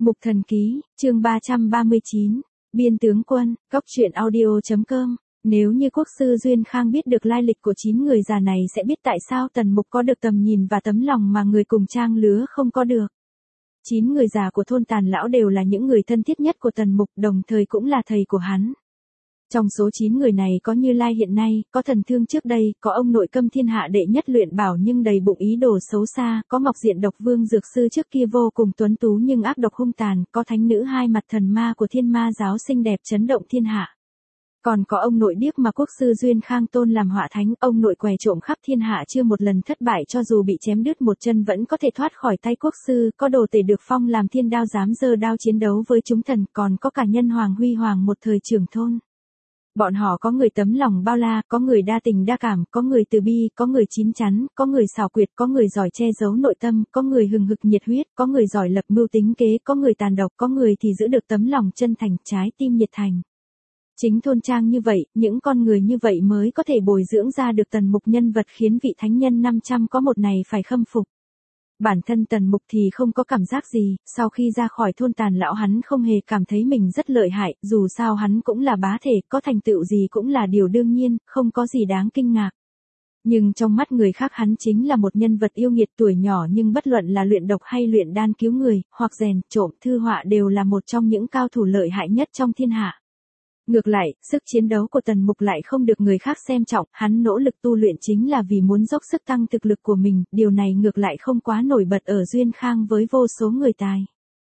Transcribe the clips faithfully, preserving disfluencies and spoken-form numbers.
Mục Thần Ký, chương ba trăm ba mươi chín, Biên Tướng Quân, Cóc Truyện Audio chấm com. Nếu như Quốc sư Duyên Khang biết được lai lịch của chín người già này sẽ biết tại sao Tần Mục có được tầm nhìn và tấm lòng mà người cùng trang lứa không có được. Chín người già của thôn Tàn Lão đều là những người thân thiết nhất của Tần Mục, đồng thời cũng là thầy của hắn. Trong số chín người này có Như Lai hiện nay, có Thần Thương trước đây, có ông nội Câm Thiên Hạ đệ nhất luyện bảo nhưng đầy bụng ý đồ xấu xa, có Ngọc Diện Độc Vương Dược Sư trước kia vô cùng tuấn tú nhưng ác độc hung tàn, có Thánh Nữ hai mặt thần ma của Thiên Ma giáo xinh đẹp chấn động thiên hạ. Còn có ông nội điếc mà Quốc sư Duyên Khang tôn làm họa thánh, ông nội què trộm khắp thiên hạ chưa một lần thất bại, cho dù bị chém đứt một chân vẫn có thể thoát khỏi tay quốc sư, có Đồ Tể được phong làm thiên đao dám giơ đao chiến đấu với chúng thần, còn có cả Nhân Hoàng Huy Hoàng một thời trưởng thôn. Bọn họ có người tấm lòng bao la, có người đa tình đa cảm, có người từ bi, có người chín chắn, có người xảo quyệt, có người giỏi che giấu nội tâm, có người hừng hực nhiệt huyết, có người giỏi lập mưu tính kế, có người tàn độc, có người thì giữ được tấm lòng chân thành, trái tim nhiệt thành. Chính thôn trang như vậy, những con người như vậy mới có thể bồi dưỡng ra được Tần Mục, nhân vật khiến vị thánh nhân năm trăm có một này phải khâm phục. Bản thân Tần Mục thì không có cảm giác gì, sau khi ra khỏi thôn Tàn Lão hắn không hề cảm thấy mình rất lợi hại, dù sao hắn cũng là bá thể, có thành tựu gì cũng là điều đương nhiên, không có gì đáng kinh ngạc. Nhưng trong mắt người khác hắn chính là một nhân vật yêu nghiệt, tuổi nhỏ nhưng bất luận là luyện độc hay luyện đan cứu người, hoặc rèn, trộm, thư họa đều là một trong những cao thủ lợi hại nhất trong thiên hạ. Ngược lại, sức chiến đấu của Tần Mục lại không được người khác xem trọng, hắn nỗ lực tu luyện chính là vì muốn dốc sức tăng thực lực của mình, điều này ngược lại không quá nổi bật ở Duyên Khang với vô số người tài.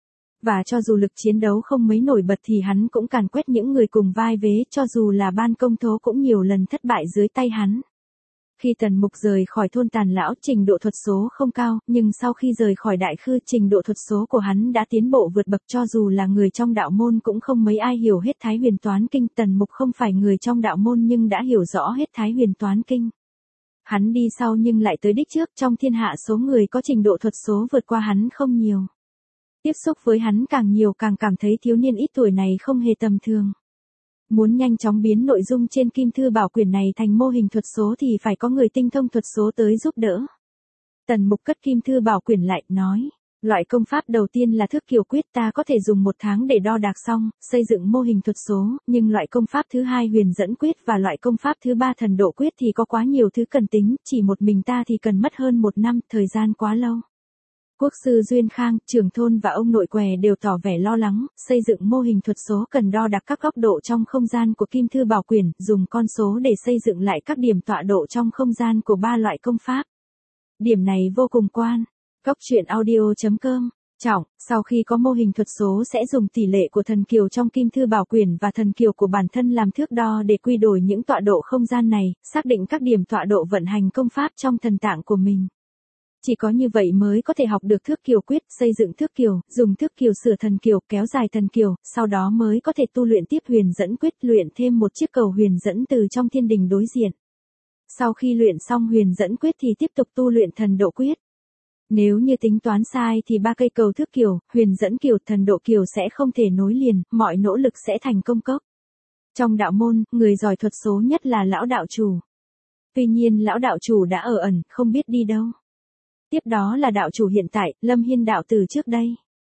Và cho dù lực chiến đấu không mấy nổi bật thì hắn cũng càn quét những người cùng vai vế, cho dù là Ban Công Thố cũng nhiều lần thất bại dưới tay hắn. Khi Tần Mục rời khỏi thôn Tàn Lão, trình độ thuật số không cao, nhưng sau khi rời khỏi Đại Khư, trình độ thuật số của hắn đã tiến bộ vượt bậc, cho dù là người trong đạo môn cũng không mấy ai hiểu hết Thái Huyền Toán Kinh. Tần Mục không phải người trong đạo môn nhưng đã hiểu rõ hết Thái Huyền Toán Kinh. Hắn đi sau nhưng lại tới đích trước, trong thiên hạ số người có trình độ thuật số vượt qua hắn không nhiều. Tiếp xúc với hắn càng nhiều càng cảm thấy thiếu niên ít tuổi này không hề tầm thường. Muốn nhanh chóng biến nội dung trên Kim Thư Bảo Quyển này thành mô hình thuật số thì phải có người tinh thông thuật số tới giúp đỡ. Tần Mục cất Kim Thư Bảo Quyển lại, nói, loại công pháp đầu tiên là Thước Kiều Quyết, ta có thể dùng một tháng để đo đạc xong, xây dựng mô hình thuật số, nhưng loại công pháp thứ hai Huyền Dẫn Quyết và loại công pháp thứ ba Thần Độ Quyết thì có quá nhiều thứ cần tính, chỉ một mình ta thì cần mất hơn một năm, thời gian quá lâu. Quốc sư Duyên Khang, trưởng thôn và ông nội què đều tỏ vẻ lo lắng, xây dựng mô hình thuật số cần đo đạc các góc độ trong không gian của Kim Thư Bảo Quyển, dùng con số để xây dựng lại các điểm tọa độ trong không gian của ba loại công pháp. Điểm này vô cùng quan. Cóc Truyện Audio chấm com. Trọng, sau khi có mô hình thuật số sẽ dùng tỷ lệ của thần kiều trong Kim Thư Bảo Quyển và thần kiều của bản thân làm thước đo để quy đổi những tọa độ không gian này, xác định các điểm tọa độ vận hành công pháp trong thần tạng của mình. Chỉ có như vậy mới có thể học được Thước Kiều Quyết, xây dựng Thước Kiều, dùng Thước Kiều sửa thần kiều, kéo dài thần kiều, sau đó mới có thể tu luyện tiếp Huyền Dẫn Quyết, luyện thêm một chiếc cầu huyền dẫn từ trong thiên đình đối diện. Sau khi luyện xong Huyền Dẫn Quyết thì tiếp tục tu luyện Thần Độ Quyết. Nếu như tính toán sai thì ba cây cầu Thước Kiều, Huyền Dẫn Kiều, Thần Độ Kiều sẽ không thể nối liền, mọi nỗ lực sẽ thành công cốc. Trong đạo môn, người giỏi thuật số nhất là lão đạo chủ. Tuy nhiên lão đạo chủ đã ở ẩn, không biết đi đâu. Tiếp đó là đạo chủ hiện tại, Lâm Hiên đạo tử trước đây.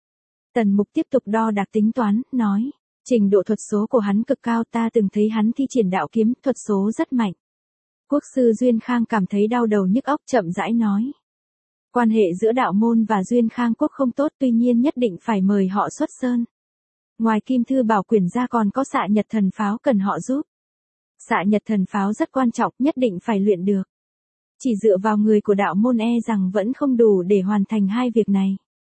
Tần Mục tiếp tục đo đạc tính toán, nói, trình độ thuật số của hắn cực cao, ta từng thấy hắn thi triển đạo kiếm, thuật số rất mạnh. Quốc sư Duyên Khang cảm thấy đau đầu nhức óc, chậm rãi nói. Quan hệ giữa đạo môn và Duyên Khang quốc không tốt, tuy nhiên nhất định phải mời họ xuất sơn. Ngoài Kim Thư Bảo Quyển ra còn có Xạ Nhật Thần Pháo cần họ giúp. Xạ Nhật Thần Pháo rất quan trọng, nhất định phải luyện được. Chỉ dựa vào người của đạo môn e rằng vẫn không đủ để hoàn thành hai việc này.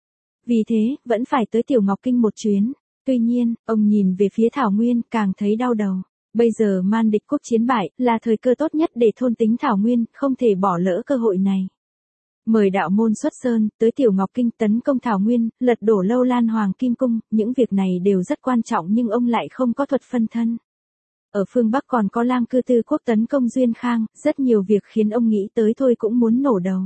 Vì thế, vẫn phải tới Tiểu Ngọc Kinh một chuyến. Tuy nhiên, ông nhìn về phía Thảo Nguyên, càng thấy đau đầu. Bây giờ Man Địch quốc chiến bại, là thời cơ tốt nhất để thôn tính Thảo Nguyên, không thể bỏ lỡ cơ hội này. Mời đạo môn xuất sơn, tới Tiểu Ngọc Kinh tấn công Thảo Nguyên, lật đổ Lâu Lan Hoàng Kim Cung, những việc này đều rất quan trọng nhưng ông lại không có thuật phân thân. Ở phương Bắc còn có Lang Cư Tư quốc tấn công Duyên Khang, rất nhiều việc khiến ông nghĩ tới thôi cũng muốn nổ đầu.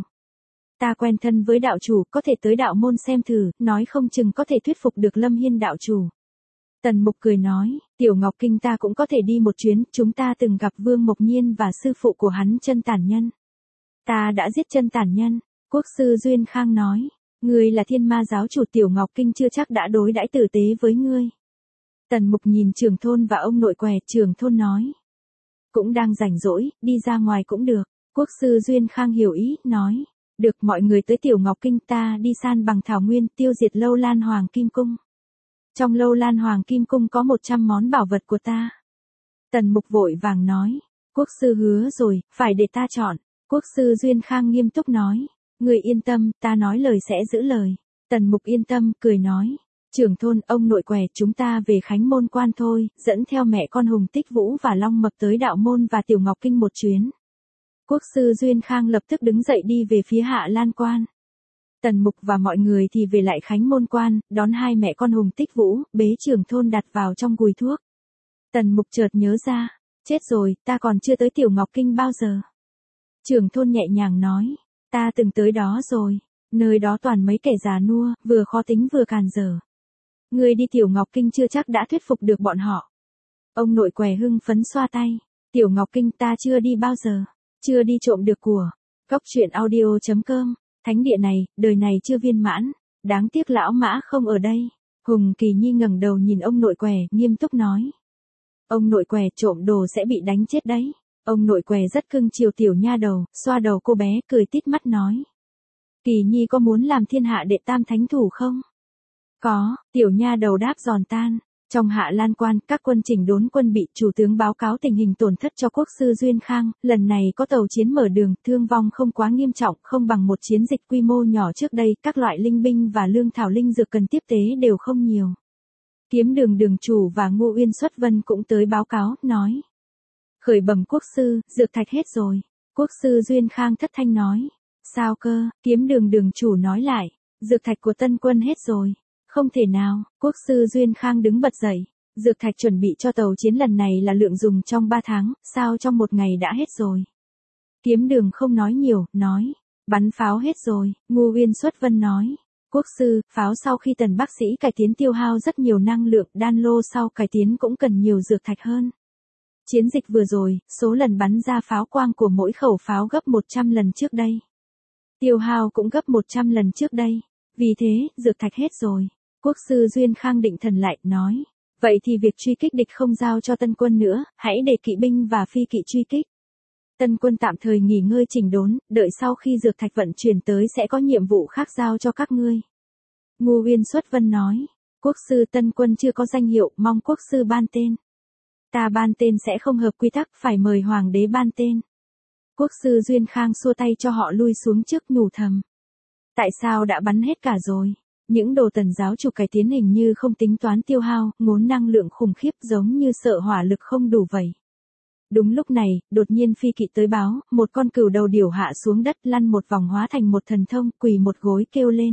Ta quen thân với đạo chủ, có thể tới đạo môn xem thử, nói không chừng có thể thuyết phục được Lâm Hiên đạo chủ. Tần Mục cười nói, Tiểu Ngọc Kinh ta cũng có thể đi một chuyến, chúng ta từng gặp Vương Mộc Nhiên và sư phụ của hắn Chân Tản Nhân. Ta đã giết Chân Tản Nhân, quốc sư Duyên Khang nói. Ngươi là thiên ma giáo chủ Tiểu Ngọc Kinh chưa chắc đã đối đãi tử tế với ngươi. Tần Mục nhìn trưởng thôn và ông nội què, trưởng thôn nói. Cũng đang rảnh rỗi, đi ra ngoài cũng được. Quốc sư Duyên Khang hiểu ý, nói. Được, mọi người tới Tiểu Ngọc Kinh, ta đi san bằng thảo nguyên, tiêu diệt Lâu Lan Hoàng Kim Cung. Trong Lâu Lan Hoàng Kim Cung có một trăm món bảo vật của ta. Tần Mục vội vàng nói. Quốc sư hứa rồi, phải để ta chọn. Quốc sư Duyên Khang nghiêm túc nói. Người yên tâm, ta nói lời sẽ giữ lời. Tần Mục yên tâm, cười nói. Trưởng thôn, ông nội què, chúng ta về Khánh Môn Quan thôi, dẫn theo mẹ con Hùng Tích Vũ và Long Mập tới Đạo Môn và Tiểu Ngọc Kinh một chuyến. Quốc sư Duyên Khang lập tức đứng dậy đi về phía Hạ Lan Quan. Tần Mục và mọi người thì về lại Khánh Môn Quan, đón hai mẹ con Hùng Tích Vũ, bế trưởng thôn đặt vào trong gùi thuốc. Tần Mục chợt nhớ ra, chết rồi, ta còn chưa tới Tiểu Ngọc Kinh bao giờ. Trưởng thôn nhẹ nhàng nói, ta từng tới đó rồi, nơi đó toàn mấy kẻ già nua, vừa khó tính vừa càn dở. Người đi Tiểu Ngọc Kinh chưa chắc đã thuyết phục được bọn họ. Ông nội què hưng phấn xoa tay, Tiểu Ngọc Kinh ta chưa đi bao giờ, chưa đi trộm được của. Cốc truyện audio chấm com, thánh địa này, đời này chưa viên mãn, đáng tiếc lão Mã không ở đây. Hùng Kỳ Nhi ngẩng đầu nhìn ông nội què, nghiêm túc nói. Ông nội què, trộm đồ sẽ bị đánh chết đấy. Ông nội què rất cưng chiều tiểu nha đầu, xoa đầu cô bé, cười tít mắt nói. Kỳ Nhi có muốn làm thiên hạ đệ tam thánh thủ không? Có, tiểu nha đầu đáp giòn tan. Trong Hạ Lan Quan, các quân chỉnh đốn quân bị, chủ tướng báo cáo tình hình tổn thất cho quốc sư Duyên Khang, lần này có tàu chiến mở đường, thương vong không quá nghiêm trọng, không bằng một chiến dịch quy mô nhỏ trước đây, các loại linh binh và lương thảo linh dược cần tiếp tế đều không nhiều. Kiếm Đường đường chủ và Ngô Uyên Xuất Vân cũng tới báo cáo, nói. Khởi bẩm quốc sư, dược thạch hết rồi. Quốc sư Duyên Khang thất thanh nói. Sao cơ? Kiếm Đường đường chủ nói lại. Dược thạch của tân quân hết rồi. Không thể nào, quốc sư Duyên Khang đứng bật dậy. Dược thạch chuẩn bị cho tàu chiến lần này là lượng dùng trong ba tháng, sao trong một ngày đã hết rồi. Kiếm Đường không nói nhiều, nói. Bắn pháo hết rồi, Ngô Uyên Xuất Vân nói. Quốc sư, pháo sau khi tần bác sĩ cải tiến tiêu hao rất nhiều năng lượng, đan lô sau cải tiến cũng cần nhiều dược thạch hơn. Chiến dịch vừa rồi, số lần bắn ra pháo quang của mỗi khẩu pháo gấp một trăm lần trước đây. Tiêu hao cũng gấp một trăm lần trước đây. Vì thế, dược thạch hết rồi. Quốc sư Duyên Khang định thần lại, nói. Vậy thì việc truy kích địch không giao cho tân quân nữa, hãy để kỵ binh và phi kỵ truy kích. Tân quân tạm thời nghỉ ngơi chỉnh đốn, đợi sau khi dược thạch vận chuyển tới sẽ có nhiệm vụ khác giao cho các ngươi. Ngô Uyên Xuất Vân nói. Quốc sư tân quân chưa có danh hiệu, mong quốc sư ban tên. Ta ban tên sẽ không hợp quy tắc, phải mời hoàng đế ban tên. Quốc sư Duyên Khang xua tay cho họ lui xuống trước, nhủ thầm. Tại sao đã bắn hết cả rồi? Những đồ tần giáo chủ cải tiến hình như không tính toán tiêu hao, ngốn năng lượng khủng khiếp giống như sợ hỏa lực không đủ vậy. Đúng lúc này, đột nhiên phi kỵ tới báo, một con cừu đầu điểu hạ xuống đất lăn một vòng hóa thành một thần thông, quỳ một gối kêu lên.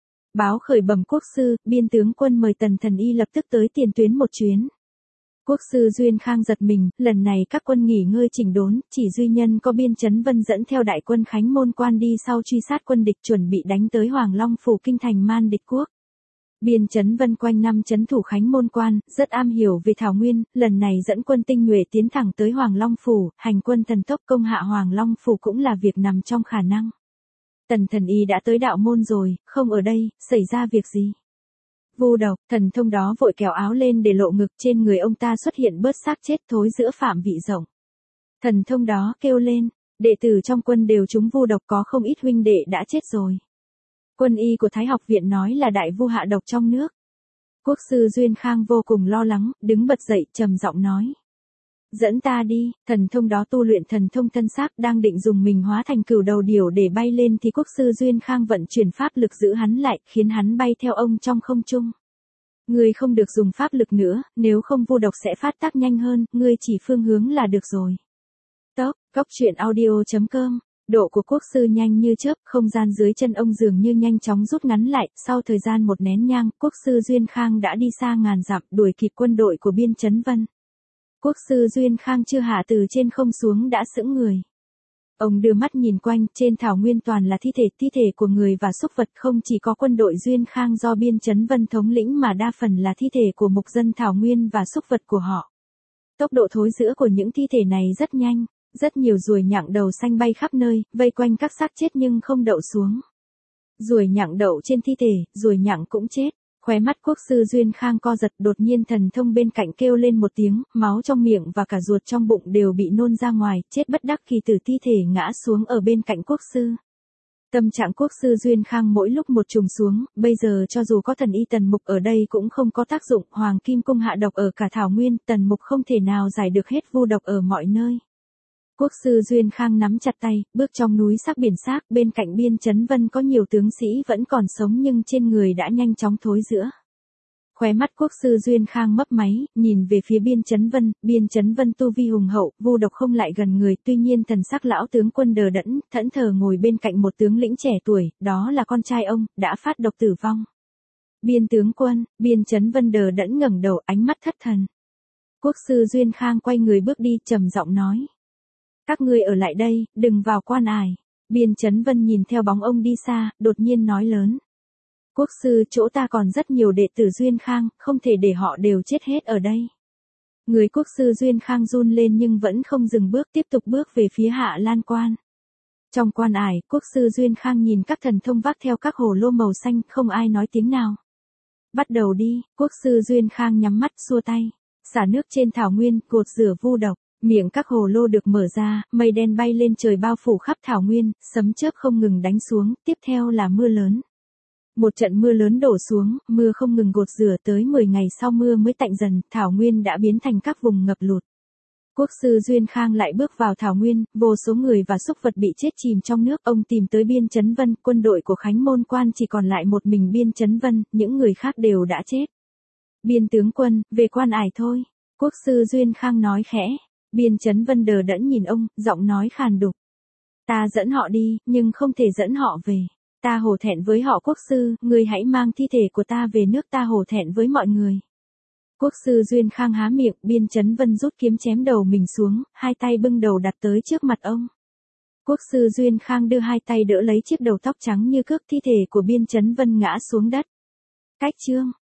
Báo khởi bẩm quốc sư, biên tướng quân mời tần thần y lập tức tới tiền tuyến một chuyến. Quốc sư Duyên Khang giật mình, lần này các quân nghỉ ngơi chỉnh đốn, chỉ duy nhân có Biên Chấn Vân dẫn theo đại quân Khánh Môn Quan đi sau truy sát quân địch chuẩn bị đánh tới Hoàng Long phủ kinh thành Man Địch quốc. Biên Chấn Vân quanh năm trấn thủ Khánh Môn Quan, rất am hiểu về thảo nguyên, lần này dẫn quân tinh nhuệ tiến thẳng tới Hoàng Long phủ, hành quân thần tốc công hạ Hoàng Long phủ cũng là việc nằm trong khả năng. Tần thần y đã tới Đạo Môn rồi, không ở đây, xảy ra việc gì? Vu độc, thần thông đó vội kéo áo lên để lộ ngực, trên người ông ta xuất hiện bớt xác chết thối giữa phạm vị rộng. Thần thông đó kêu lên, đệ tử trong quân đều trúng vu độc, có không ít huynh đệ đã chết rồi. Quân y của Thái học viện nói là đại vu hạ độc trong nước. Quốc sư Duyên Khang vô cùng lo lắng, đứng bật dậy trầm giọng nói. Dẫn ta đi, thần thông đó tu luyện thần thông thân xác, đang định dùng mình hóa thành cừu đầu điểu để bay lên thì quốc sư Duyên Khang vận chuyển pháp lực giữ hắn lại, khiến hắn bay theo ông trong không trung. Ngươi không được dùng pháp lực nữa, nếu không vu độc sẽ phát tác nhanh hơn, ngươi chỉ phương hướng là được rồi. Tốc, cốc truyện audio chấm com, độ của quốc sư nhanh như chớp, không gian dưới chân ông dường như nhanh chóng rút ngắn lại, sau thời gian một nén nhang, quốc sư Duyên Khang đã đi xa ngàn dặm, đuổi kịp quân đội của Biên Chấn Vân. Quốc sư Duyên Khang chưa hạ từ trên không xuống đã sững người. Ông đưa mắt nhìn quanh, trên thảo nguyên toàn là thi thể, thi thể của người và súc vật, không chỉ có quân đội Duyên Khang do Biên Chấn Vân thống lĩnh mà đa phần là thi thể của mục dân thảo nguyên và súc vật của họ. Tốc độ thối rữa của những thi thể này rất nhanh, rất nhiều ruồi nhặng đầu xanh bay khắp nơi, vây quanh các xác chết nhưng không đậu xuống. Ruồi nhặng đậu trên thi thể, ruồi nhặng cũng chết. Khóe mắt quốc sư Duyên Khang co giật, đột nhiên thần thông bên cạnh kêu lên một tiếng, máu trong miệng và cả ruột trong bụng đều bị nôn ra ngoài, chết bất đắc kỳ tử, thi thể ngã xuống ở bên cạnh quốc sư. Tâm trạng quốc sư Duyên Khang mỗi lúc một trùng xuống, bây giờ cho dù có thần y Tần Mục ở đây cũng không có tác dụng, Hoàng Kim Cung hạ độc ở cả Thảo Nguyên, Tần Mục không thể nào giải được hết vu độc ở mọi nơi. Quốc sư Duyên Khang nắm chặt tay, bước trong núi sắc biển xác, bên cạnh Biên Chấn Vân có nhiều tướng sĩ vẫn còn sống nhưng trên người đã nhanh chóng thối rữa. Khóe mắt quốc sư Duyên Khang mấp máy, nhìn về phía Biên Chấn Vân, Biên Chấn Vân tu vi hùng hậu, vu độc không lại gần người, tuy nhiên thần sắc lão tướng quân đờ đẫn, thẫn thờ ngồi bên cạnh một tướng lĩnh trẻ tuổi, đó là con trai ông, đã phát độc tử vong. Biên tướng quân, Biên Chấn Vân đờ đẫn ngẩng đầu, ánh mắt thất thần. Quốc sư Duyên Khang quay người bước đi, trầm giọng nói. Các ngươi ở lại đây, đừng vào quan ải. Biên Chấn Vân nhìn theo bóng ông đi xa, đột nhiên nói lớn. Quốc sư, chỗ ta còn rất nhiều đệ tử Duyên Khang, không thể để họ đều chết hết ở đây. Người quốc sư Duyên Khang run lên nhưng vẫn không dừng bước, tiếp tục bước về phía Hạ Lan Quan. Trong quan ải, quốc sư Duyên Khang nhìn các thần thông vác theo các hồ lô màu xanh, không ai nói tiếng nào. Bắt đầu đi, quốc sư Duyên Khang nhắm mắt xua tay. Xả nước trên thảo nguyên, gột rửa vu độc. Miệng các hồ lô được mở ra, mây đen bay lên trời bao phủ khắp thảo nguyên, sấm chớp không ngừng đánh xuống, tiếp theo là mưa lớn. Một trận mưa lớn đổ xuống, mưa không ngừng gột rửa, tới mười ngày sau mưa mới tạnh dần, thảo nguyên đã biến thành các vùng ngập lụt. Quốc sư Duyên Khang lại bước vào thảo nguyên, vô số người và súc vật bị chết chìm trong nước, ông tìm tới Biên Chấn Vân, quân đội của Khánh Môn Quan chỉ còn lại một mình Biên Chấn Vân, những người khác đều đã chết. Biên tướng quân, về quan ải thôi. Quốc sư Duyên Khang nói khẽ. Biên Chấn Vân đờ đẫn nhìn ông, giọng nói khàn đục. Ta dẫn họ đi, nhưng không thể dẫn họ về. Ta hổ thẹn với họ quốc sư, người hãy mang thi thể của ta về nước, ta hổ thẹn với mọi người. Quốc sư Duyên Khang há miệng, Biên Chấn Vân rút kiếm chém đầu mình xuống, hai tay bưng đầu đặt tới trước mặt ông. Quốc sư Duyên Khang đưa hai tay đỡ lấy chiếc đầu tóc trắng như cước, thi thể của Biên Chấn Vân ngã xuống đất. Cách chương.